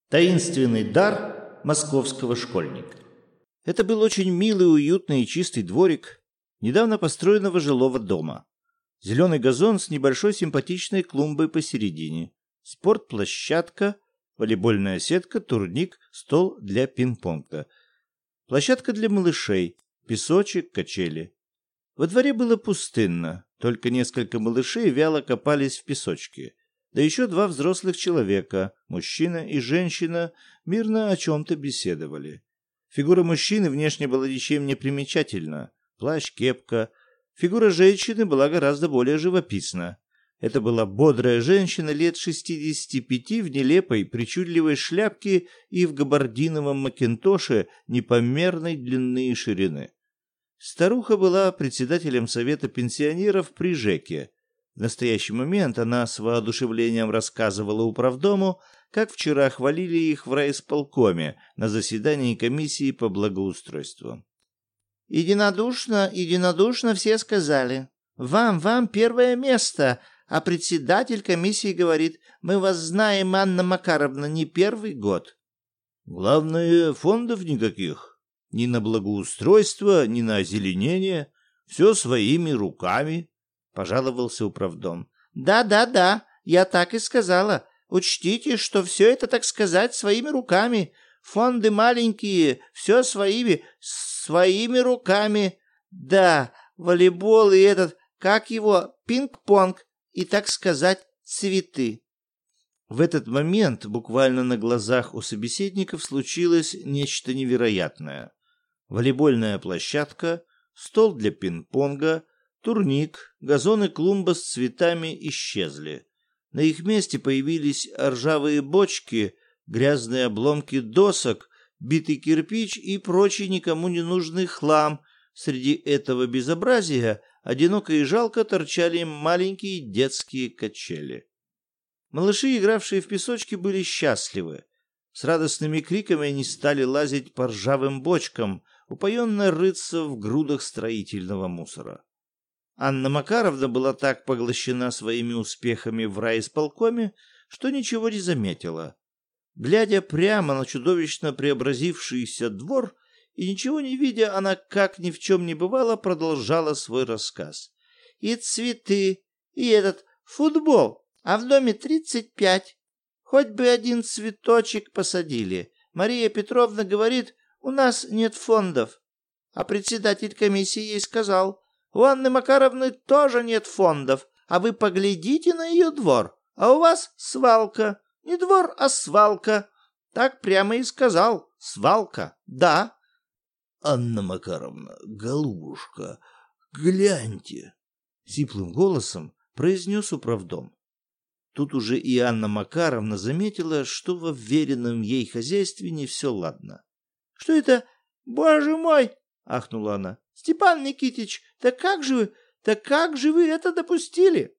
Таинственный дар московского школьника. Это был очень милый, уютный и чистый дворик недавно построенного жилого дома. Зеленый газон с небольшой симпатичной клумбой посередине, спортплощадка, волейбольная сетка, турник, стол для пинг-понга, площадка для малышей, песочек, качели. Во дворе было пустынно, только несколько малышей вяло копались в песочке. Да еще два взрослых человека, мужчина и женщина, мирно о чем-то беседовали. Фигура мужчины внешне была ничем не примечательна. Плащ, кепка. Фигура женщины была гораздо более живописна. Это была бодрая женщина лет 65 в нелепой, причудливой шляпке и в габардиновом макинтоше непомерной длины и ширины. Старуха была председателем совета пенсионеров при ЖЭКе. В настоящий момент она с воодушевлением рассказывала управдому, как вчера хвалили их в райисполкоме на заседании комиссии по благоустройству. Единодушно все сказали: Вам первое место, а председатель комиссии говорит: мы вас знаем, Анна Макаровна, не первый год». Главное, фондов никаких. Ни на благоустройство, ни на озеленение. Все своими руками. — пожаловался управдом. Да, я так и сказала. Учтите, что все это, так сказать, своими руками. Фонды маленькие, все своими руками. Да, волейбол и этот, как его, пинг-понг и, так сказать, цветы». В этот момент буквально на глазах у собеседников случилось нечто невероятное. Волейбольная площадка, стол для пинг-понга, турник, газон и клумба с цветами исчезли. На их месте появились ржавые бочки, грязные обломки досок, битый кирпич и прочий никому не нужный хлам. Среди этого безобразия одиноко и жалко торчали маленькие детские качели. Малыши, игравшие в песочке, были счастливы. С радостными криками они стали лазить по ржавым бочкам, упоенно рыться в грудах строительного мусора. Анна Макаровна была так поглощена своими успехами в райисполкоме, что ничего не заметила. Глядя прямо на чудовищно преобразившийся двор и ничего не видя, она, как ни в чем не бывало, продолжала свой рассказ. «И цветы, и этот футбол, а в доме 35. Хоть бы один цветочек посадили. Мария Петровна говорит, у нас нет фондов. А председатель комиссии ей сказал: у Анны Макаровны тоже нет фондов, а вы поглядите на ее двор, а у вас свалка. Не двор, а свалка. Так прямо и сказал. Свалка, да». «Анна Макаровна, голубушка, гляньте!» — сиплым голосом произнес управдом. Тут уже и Анна Макаровна заметила, что во вверенном ей хозяйстве не все ладно. «Что это? Боже мой!» — ахнула она. «Степан Никитич, так как же вы это допустили?»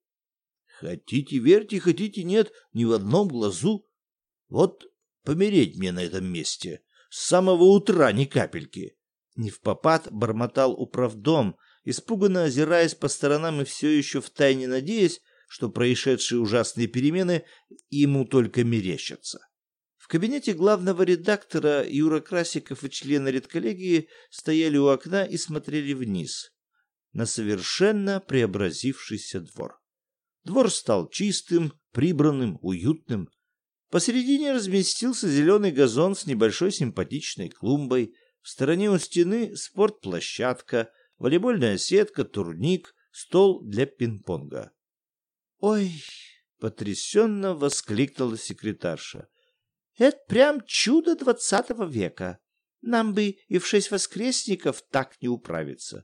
«Хотите верьте, хотите нет, ни в одном глазу. Вот помереть мне на этом месте. С самого утра ни капельки». Невпопад бормотал управдом, испуганно озираясь по сторонам и все еще втайне надеясь, что происшедшие ужасные перемены ему только мерещатся. В кабинете главного редактора Юра Красиков и члены редколлегии стояли у окна и смотрели вниз на совершенно преобразившийся двор. Двор стал чистым, прибранным, уютным. Посередине разместился зеленый газон с небольшой симпатичной клумбой, в стороне у стены спортплощадка, волейбольная сетка, турник, стол для пинг-понга. «Ой!» — потрясенно воскликнула секретарша. «Это прям чудо 20 века. Нам бы и в 6 воскресников так не управиться».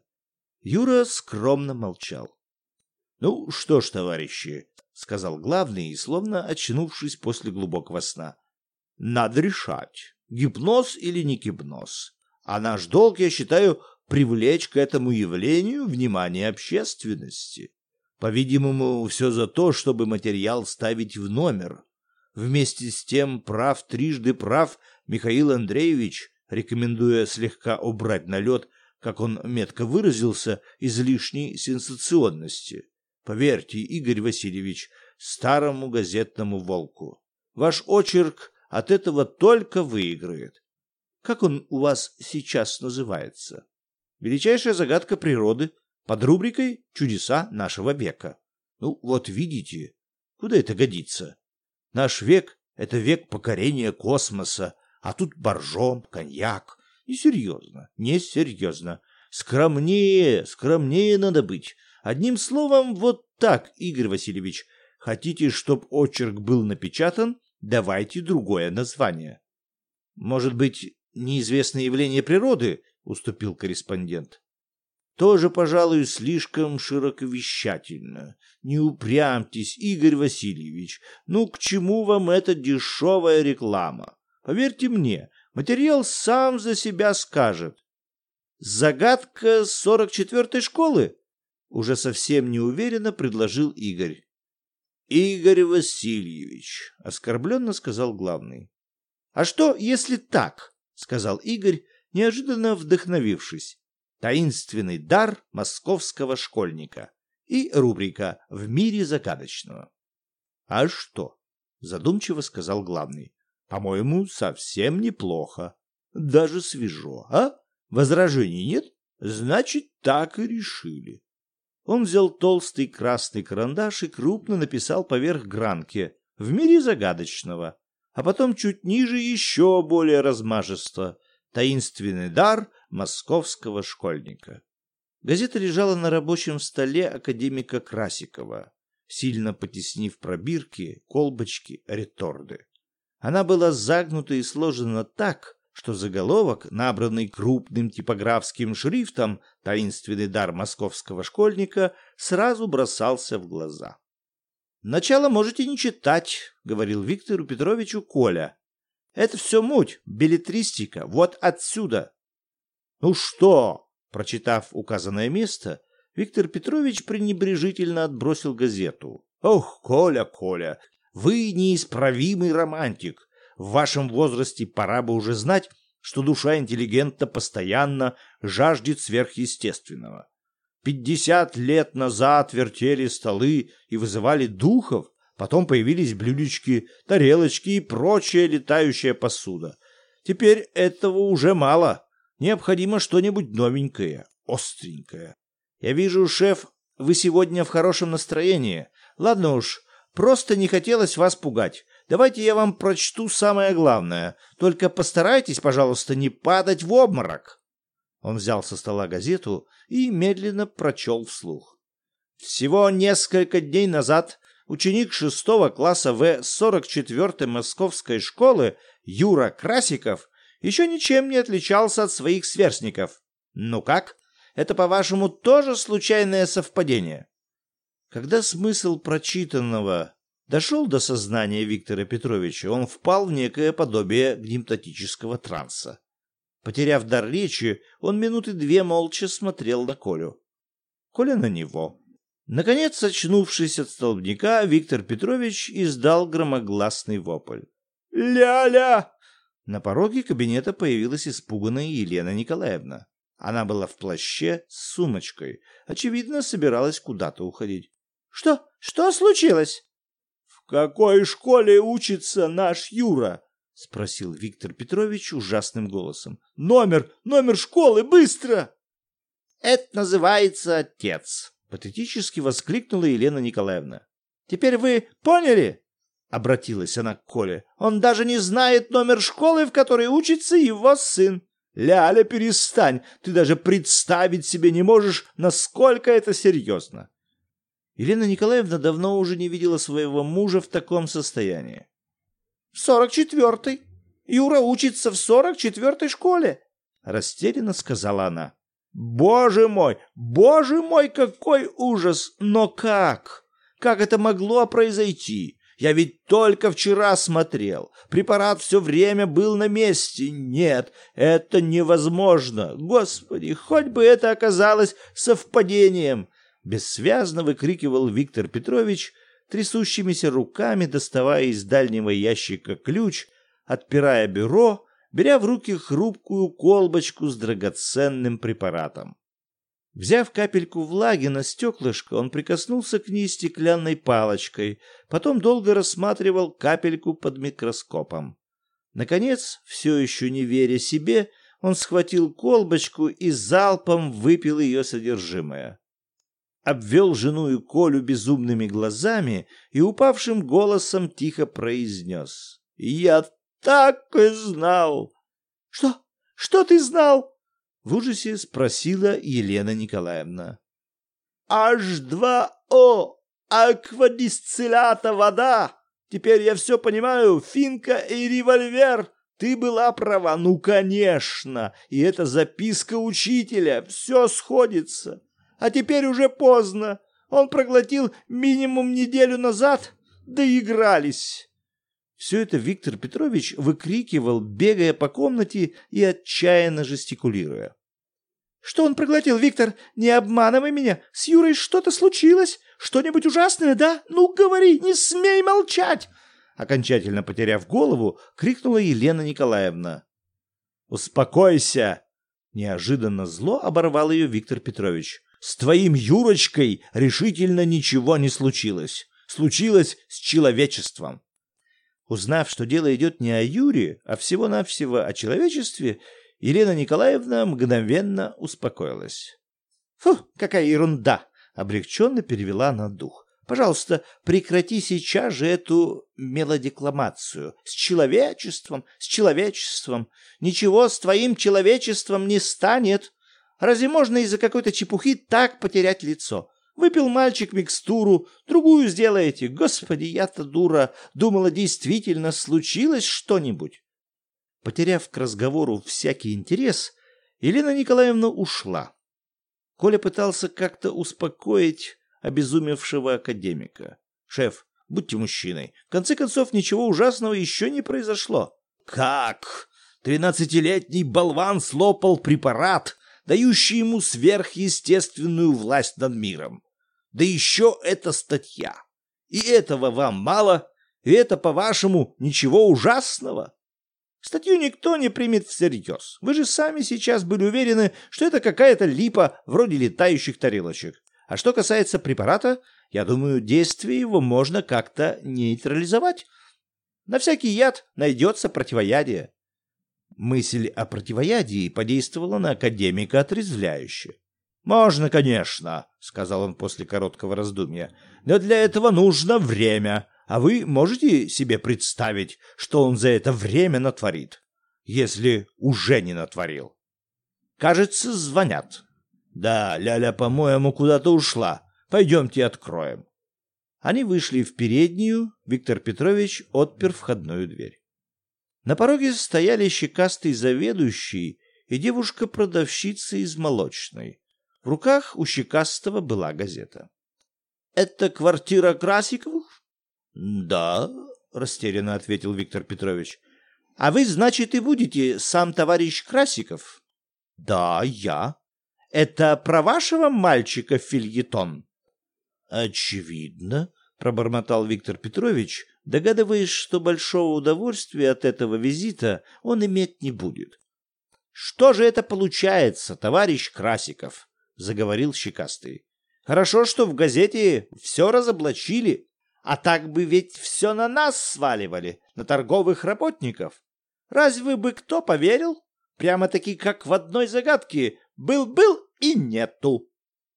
Юра скромно молчал. «Ну что ж, товарищи», — сказал главный, словно очнувшись после глубокого сна, — «надо решать, гипноз или не гипноз. А наш долг, я считаю, привлечь к этому явлению внимание общественности. По-видимому, все за то, чтобы материал ставить в номер. Вместе с тем трижды прав Михаил Андреевич, рекомендуя слегка убрать налет, как он метко выразился, излишней сенсационности. Поверьте, Игорь Васильевич, старому газетному волку. Ваш очерк от этого только выиграет. Как он у вас сейчас называется? Величайшая загадка природы под рубрикой «Чудеса нашего века». Ну, вот видите, куда это годится? Наш век — это век покорения космоса, а тут боржом, коньяк. Несерьезно, несерьезно. Скромнее надо быть. Одним словом, вот так, Игорь Васильевич. Хотите, чтоб очерк был напечатан? Давайте другое название. Может быть, неизвестное явление природы? Уступил корреспондент. Тоже, пожалуй, слишком широковещательно. Не упрямьтесь, Игорь Васильевич. Ну, к чему вам эта дешевая реклама? Поверьте мне, материал сам за себя скажет. Загадка 44-й школы? Уже совсем неуверенно предложил Игорь. Игорь Васильевич, оскорбленно сказал главный. А что, если так? Сказал Игорь, неожиданно вдохновившись. Таинственный дар московского школьника и рубрика «В мире загадочного». А что? Задумчиво сказал главный. По-моему, совсем неплохо. Даже свежо, а? Возражений нет? Значит, так и решили. Он взял толстый красный карандаш и крупно написал поверх гранки «В мире загадочного», а потом чуть ниже еще более размашисто «Таинственный дар московского школьника». Газета лежала на рабочем столе академика Красикова, сильно потеснив пробирки, колбочки, реторды. Она была загнута и сложена так, что заголовок, набранный крупным типографским шрифтом «Таинственный дар московского школьника», сразу бросался в глаза. «Начало можете не читать», — говорил Виктору Петровичу Коля. «Это все муть, беллетристика, вот отсюда». «Ну что?» — прочитав указанное место, Виктор Петрович пренебрежительно отбросил газету. «Ох, Коля, вы неисправимый романтик. В вашем возрасте пора бы уже знать, что душа интеллигента постоянно жаждет сверхъестественного. 50 лет назад вертели столы и вызывали духов, потом появились блюдечки, тарелочки и прочая летающая посуда. Теперь этого уже мало. Необходимо что-нибудь новенькое, остренькое. Я вижу, шеф, вы сегодня в хорошем настроении. Ладно уж, просто не хотелось вас пугать. Давайте я вам прочту самое главное. Только постарайтесь, пожалуйста, не падать в обморок». Он взял со стола газету и медленно прочел вслух. Всего несколько дней назад ученик 6 класса В 44-й московской школы Юра Красиков еще ничем не отличался от своих сверстников. Ну как? Это, по-вашему, тоже случайное совпадение? Когда смысл прочитанного дошел до сознания Виктора Петровича, он впал в некое подобие гипнотического транса. Потеряв дар речи, он минуты 2 молча смотрел на Колю. Коля на него. Наконец, очнувшись от столбняка, Виктор Петрович издал громогласный вопль. «Ля-ля!» На пороге кабинета появилась испуганная Елена Николаевна. Она была в плаще с сумочкой. Очевидно, собиралась куда-то уходить. «Что случилось?» «В какой школе учится наш Юра?» — спросил Виктор Петрович ужасным голосом. «Номер школы, быстро!» «Это называется отец!» — патетически воскликнула Елена Николаевна. «Теперь вы поняли?» — обратилась она к Коле. «Он даже не знает номер школы, в которой учится его сын. Ляля, перестань! Ты даже представить себе не можешь, насколько это серьезно!» Елена Николаевна давно уже не видела своего мужа в таком состоянии. «В 44-й. Юра учится в 44-й школе», — растерянно сказала она. Боже мой, какой ужас! Но как? Как это могло произойти? Я ведь только вчера смотрел. Препарат все время был на месте. Нет, это невозможно. Господи, хоть бы это оказалось совпадением!» Бессвязно выкрикивал Виктор Петрович, трясущимися руками доставая из дальнего ящика ключ, отпирая бюро, беря в руки хрупкую колбочку с драгоценным препаратом. Взяв капельку влаги на стеклышко, он прикоснулся к ней стеклянной палочкой, потом долго рассматривал капельку под микроскопом. Наконец, все еще не веря себе, он схватил колбочку и залпом выпил ее содержимое. Обвел жену и Колю безумными глазами и упавшим голосом тихо произнес: «Я так и знал!» «Что? Что ты знал?» — в ужасе спросила Елена Николаевна. «H2O! Аквадистиллята вода! Теперь я все понимаю, финка и револьвер! Ты была права, ну, конечно! И это записка учителя, все сходится! А теперь уже поздно! Он проглотил минимум неделю назад, доигрались!» Все это Виктор Петрович выкрикивал, бегая по комнате и отчаянно жестикулируя. «Что он проглотил, Виктор? Не обманывай меня! С Юрой что-то случилось? Что-нибудь ужасное, да? Ну, говори, не смей молчать!» Окончательно потеряв голову, крикнула Елена Николаевна. «Успокойся!» Неожиданно зло оборвал ее Виктор Петрович. «С твоим Юрочкой решительно ничего не случилось. Случилось с человечеством». Узнав, что дело идет не о Юре, а всего-навсего о человечестве, Елена Николаевна мгновенно успокоилась. «Фу, какая ерунда!» — облегченно перевела она дух. «Пожалуйста, прекрати сейчас же эту мелодекламацию. С человечеством, с человечеством. Ничего с твоим человечеством не станет. Разве можно из-за какой-то чепухи так потерять лицо? Выпил мальчик микстуру, другую сделаете. Господи, я-то дура. Думала, действительно случилось что-нибудь». Потеряв к разговору всякий интерес, Елена Николаевна ушла. Коля пытался как-то успокоить обезумевшего академика. «Шеф, будьте мужчиной. В конце концов, ничего ужасного еще не произошло». «Как? 13-летний болван слопал препарат, дающий ему сверхъестественную власть над миром. Да еще эта статья. И этого вам мало? И это, по-вашему, ничего ужасного?» «Статью никто не примет всерьез. Вы же сами сейчас были уверены, что это какая-то липа вроде летающих тарелочек. А что касается препарата, я думаю, действие его можно как-то нейтрализовать. На всякий яд найдется противоядие». Мысль о противоядии подействовала на академика отрезвляюще. «Можно, конечно», — сказал он после короткого раздумья, — «но для этого нужно время. А вы можете себе представить, что он за это время натворит, если уже не натворил?» «Кажется, звонят». «Да, Ляля, по-моему, куда-то ушла. Пойдемте откроем». Они вышли в переднюю, Виктор Петрович отпер входную дверь. На пороге стояли щекастый заведующий и девушка-продавщица из молочной. В руках у щекастого была газета. «Это квартира Красиковых?» «Да», — растерянно ответил Виктор Петрович. «А вы, значит, и будете сам товарищ Красиков?» «Да, я». «Это про вашего мальчика фельетон?» «Очевидно», — пробормотал Виктор Петрович, догадываясь, что большого удовольствия от этого визита он иметь не будет. «Что же это получается, товарищ Красиков?» — заговорил щекастый. «Хорошо, что в газете все разоблачили. А так бы ведь все на нас сваливали, на торговых работников. Разве бы кто поверил? Прямо-таки как в одной загадке. Был-был и нету».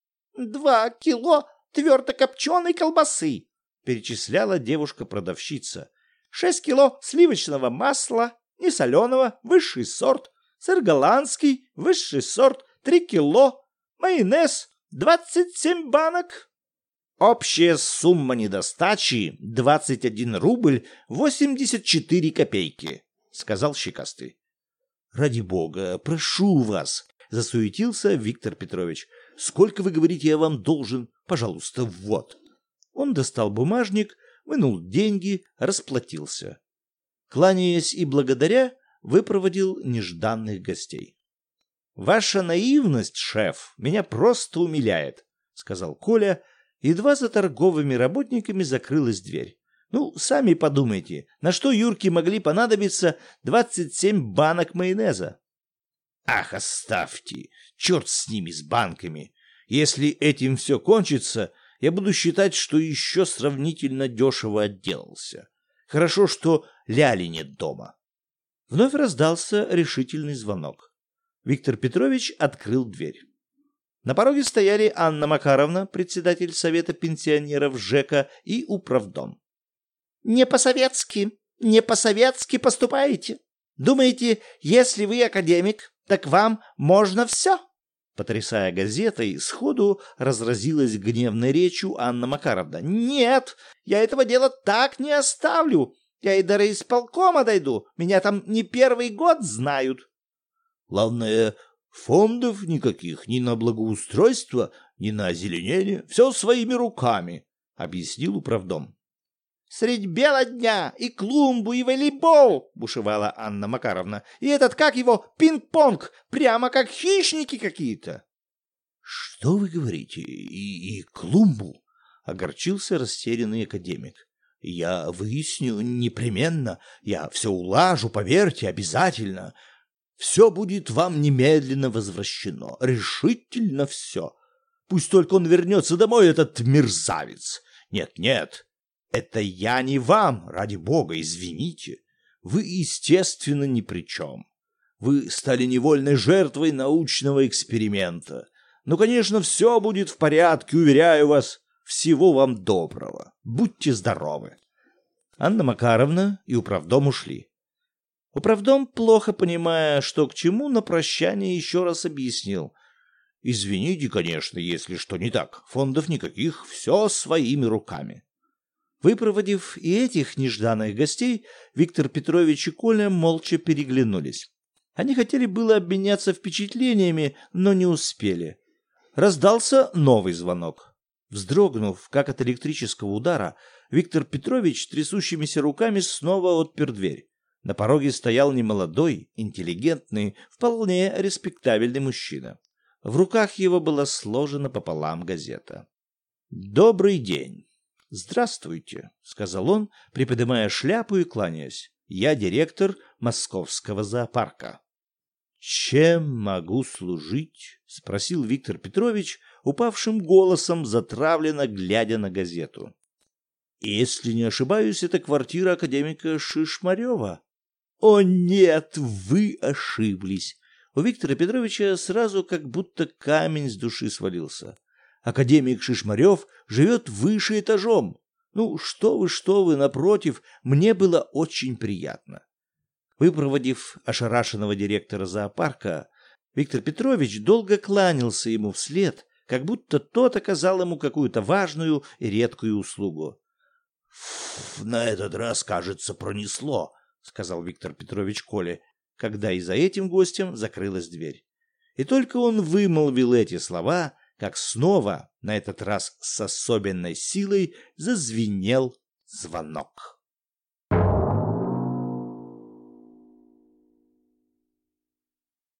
2 кило твердокопченой колбасы», — перечисляла девушка-продавщица. 6 кило сливочного масла, несоленого, высший сорт, сыр голландский, высший сорт, 3 кило, майонез, 27 банок. Общая сумма недостачи — 21 рубль 84 копейки, — сказал щекастый. «Ради бога, прошу вас, — засуетился Виктор Петрович. — Сколько, вы говорите, я вам должен? Пожалуйста, вот». Он достал бумажник, вынул деньги, расплатился. Кланяясь и благодаря, выпроводил нежданных гостей. «Ваша наивность, шеф, меня просто умиляет», — сказал Коля. Едва за торговыми работниками закрылась дверь. «Ну, сами подумайте, на что Юрке могли понадобиться 27 банок майонеза?» «Ах, оставьте! Черт с ними, с банками! Если этим все кончится, я буду считать, что еще сравнительно дешево отделался. Хорошо, что Ляли нет дома». Вновь раздался решительный звонок. Виктор Петрович открыл дверь. На пороге стояли Анна Макаровна, председатель Совета пенсионеров ЖЭКа, и управдом. «Не по-советски поступаете. Думаете, если вы академик, так вам можно все?» Потрясая газетой, сходу разразилась гневной речью Анна Макаровна. «Нет, я этого дела так не оставлю. Я и до райисполкома дойду. Меня там не первый год знают». Главное, фондов никаких ни на благоустройство, ни на озеленение. Все своими руками, — объяснил управдом. «Средь бела дня и клумбу, и волейбол!» — бушевала Анна Макаровна. «И этот, как его, пинг-понг, прямо как хищники какие-то!» «Что вы говорите? И клумбу?» — огорчился растерянный академик. «Я выясню непременно. Я все улажу, поверьте, обязательно. Все будет вам немедленно возвращено. Решительно все. Пусть только он вернется домой, этот мерзавец. Нет. Это я не вам, ради бога, извините. Вы, естественно, ни при чем. Вы стали невольной жертвой научного эксперимента. Но, конечно, все будет в порядке, уверяю вас. Всего вам доброго. Будьте здоровы». Анна Макаровна и управдом ушли. Управдом, плохо понимая, что к чему, на прощание еще раз объяснил. «Извините, конечно, если что не так. Фондов никаких, все своими руками». Выпроводив и этих нежданных гостей, Виктор Петрович и Коля молча переглянулись. Они хотели было обменяться впечатлениями, но не успели. Раздался новый звонок. Вздрогнув, как от электрического удара, Виктор Петрович трясущимися руками снова отпер дверь. На пороге стоял немолодой, интеллигентный, вполне респектабельный мужчина. В руках его была сложена пополам газета. «Добрый день!» «Здравствуйте», — сказал он, приподнимая шляпу и кланяясь. «Я директор Московского зоопарка». «Чем могу служить?» — спросил Виктор Петрович упавшим голосом, затравленно глядя на газету. «Если не ошибаюсь, это квартира академика Шишмарева». «О нет, вы ошиблись!» У Виктора Петровича сразу как будто камень с души свалился. Академик Шишмарев живет выше этажом. Ну, что вы, напротив, мне было очень приятно. Выпроводив ошарашенного директора зоопарка, Виктор Петрович долго кланялся ему вслед, как будто тот оказал ему какую-то важную и редкую услугу. «На этот раз, кажется, пронесло», — сказал Виктор Петрович Коле, когда и за этим гостем закрылась дверь. И только он вымолвил эти слова, как снова, на этот раз с особенной силой, зазвенел звонок.